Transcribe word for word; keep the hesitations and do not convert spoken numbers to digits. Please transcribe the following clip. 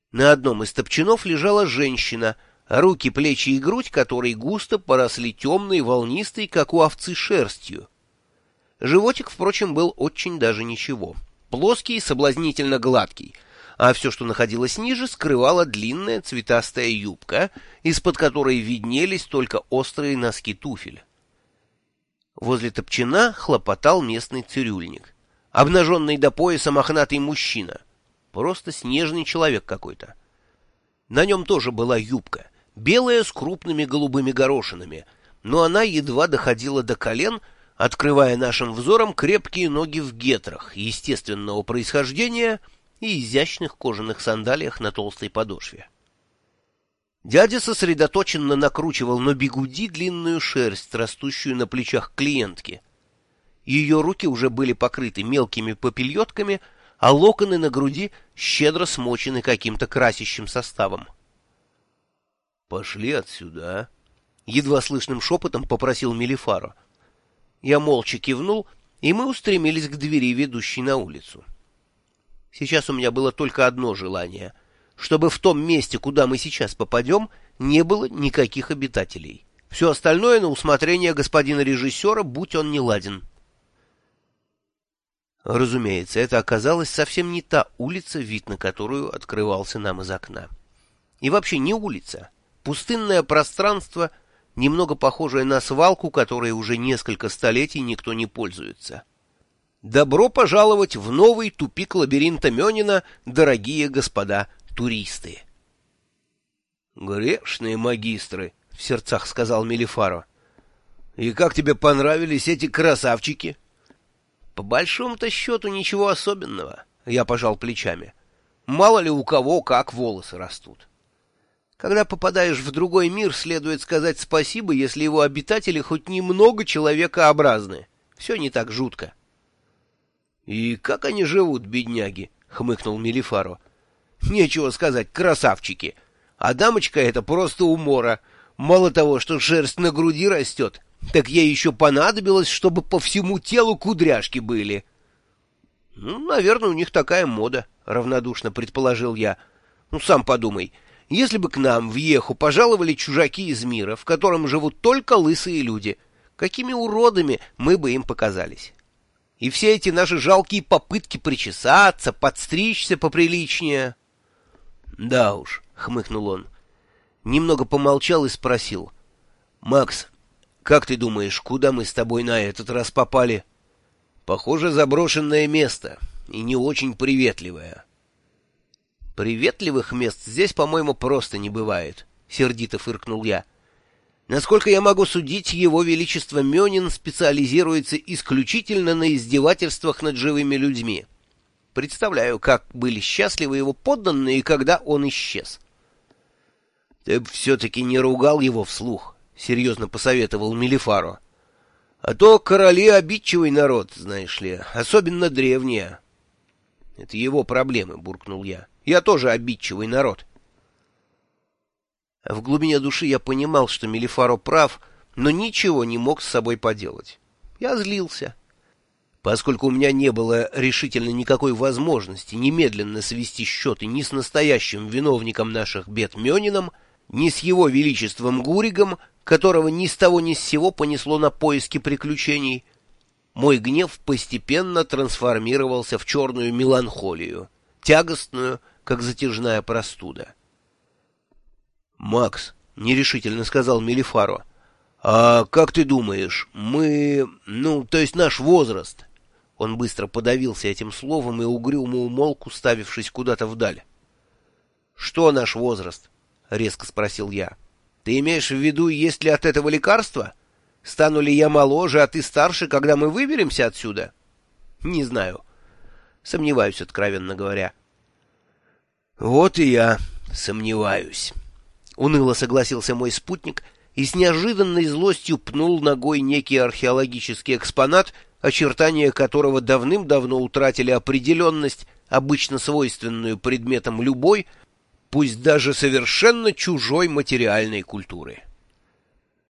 На одном из топчанов лежала женщина, руки, плечи и грудь которой густо поросли темной, волнистой, как у овцы, шерстью. Животик, впрочем, был очень даже ничего. Плоский, соблазнительно гладкий, а все, что находилось ниже, скрывала длинная цветастая юбка, из-под которой виднелись только острые носки туфель. Возле топчана хлопотал местный цирюльник. Обнаженный до пояса мохнатый мужчина. Просто снежный человек какой-то. На нем тоже была юбка, белая с крупными голубыми горошинами, но она едва доходила до колен, открывая нашим взором крепкие ноги в гетрах естественного происхождения и изящных кожаных сандалиях на толстой подошве. Дядя сосредоточенно накручивал на бигуди длинную шерсть, растущую на плечах клиентки. Ее руки уже были покрыты мелкими попельотками, а локоны на груди щедро смочены каким-то красящим составом. — Пошли отсюда, — едва слышным шепотом попросил Мелифаро. Я молча кивнул, и мы устремились к двери, ведущей на улицу. Сейчас у меня было только одно желание — чтобы в том месте, куда мы сейчас попадем, не было никаких обитателей. Все остальное на усмотрение господина режиссера, будь он неладен. Разумеется, это оказалась совсем не та улица, вид на которую открывался нам из окна. И вообще не улица. Пустынное пространство, немного похожее на свалку, которой уже несколько столетий никто не пользуется. Добро пожаловать в новый тупик лабиринта Мёнина, дорогие господа туристы. «Грешные магистры», — в сердцах сказал Мелифаро. «И как тебе понравились эти красавчики?» «По большому-то счету ничего особенного», — я пожал плечами. «Мало ли у кого как волосы растут. Когда попадаешь в другой мир, следует сказать спасибо, если его обитатели хоть немного человекообразны. Все не так жутко». «И как они живут, бедняги?» — хмыкнул Мелифаро. «Нечего сказать, красавчики. А дамочка — это просто умора. Мало того, что шерсть на груди растет, так ей еще понадобилось, чтобы по всему телу кудряшки были». «Ну, наверное, у них такая мода», — равнодушно предположил я. «Ну, сам подумай, если бы к нам в Еху пожаловали чужаки из мира, в котором живут только лысые люди, какими уродами мы бы им показались? И все эти наши жалкие попытки причесаться, подстричься поприличнее...» «Да уж», — хмыкнул он. Немного помолчал и спросил. «Макс, как ты думаешь, куда мы с тобой на этот раз попали? Похоже, заброшенное место, и не очень приветливое». «Приветливых мест здесь, по-моему, просто не бывает», — сердито фыркнул я. «Насколько я могу судить, его величество Мёнин специализируется исключительно на издевательствах над живыми людьми. Представляю, как были счастливы его подданные, когда он исчез». «Ты б все-таки не ругал его вслух», — серьезно посоветовал Мелифаро. «А то короли обидчивый народ, знаешь ли, особенно древние». «Это его проблемы», — буркнул я. «Я тоже обидчивый народ». В глубине души я понимал, что Мелифаро прав, но ничего не мог с собой поделать. Я злился. Поскольку у меня не было решительно никакой возможности немедленно свести счеты ни с настоящим виновником наших бед Мёнином, ни с его величеством Гуригом, которого ни с того ни с сего понесло на поиски приключений, мой гнев постепенно трансформировался в черную меланхолию, тягостную, как затяжная простуда. «Макс», — нерешительно сказал Мелифаро, — «а как ты думаешь, мы... ну, то есть наш возраст...» Он быстро подавился этим словом и угрюмо умолк, уставившись куда-то вдаль. «Что наш возраст?» — резко спросил я. «Ты имеешь в виду, есть ли от этого лекарства? Стану ли я моложе, а ты старше, когда мы выберемся отсюда?» «Не знаю. Сомневаюсь, откровенно говоря». «Вот и я сомневаюсь», — уныло согласился мой спутник и с неожиданной злостью пнул ногой некий археологический экспонат, очертания которого давным-давно утратили определенность, обычно свойственную предметам любой, пусть даже совершенно чужой материальной культуры.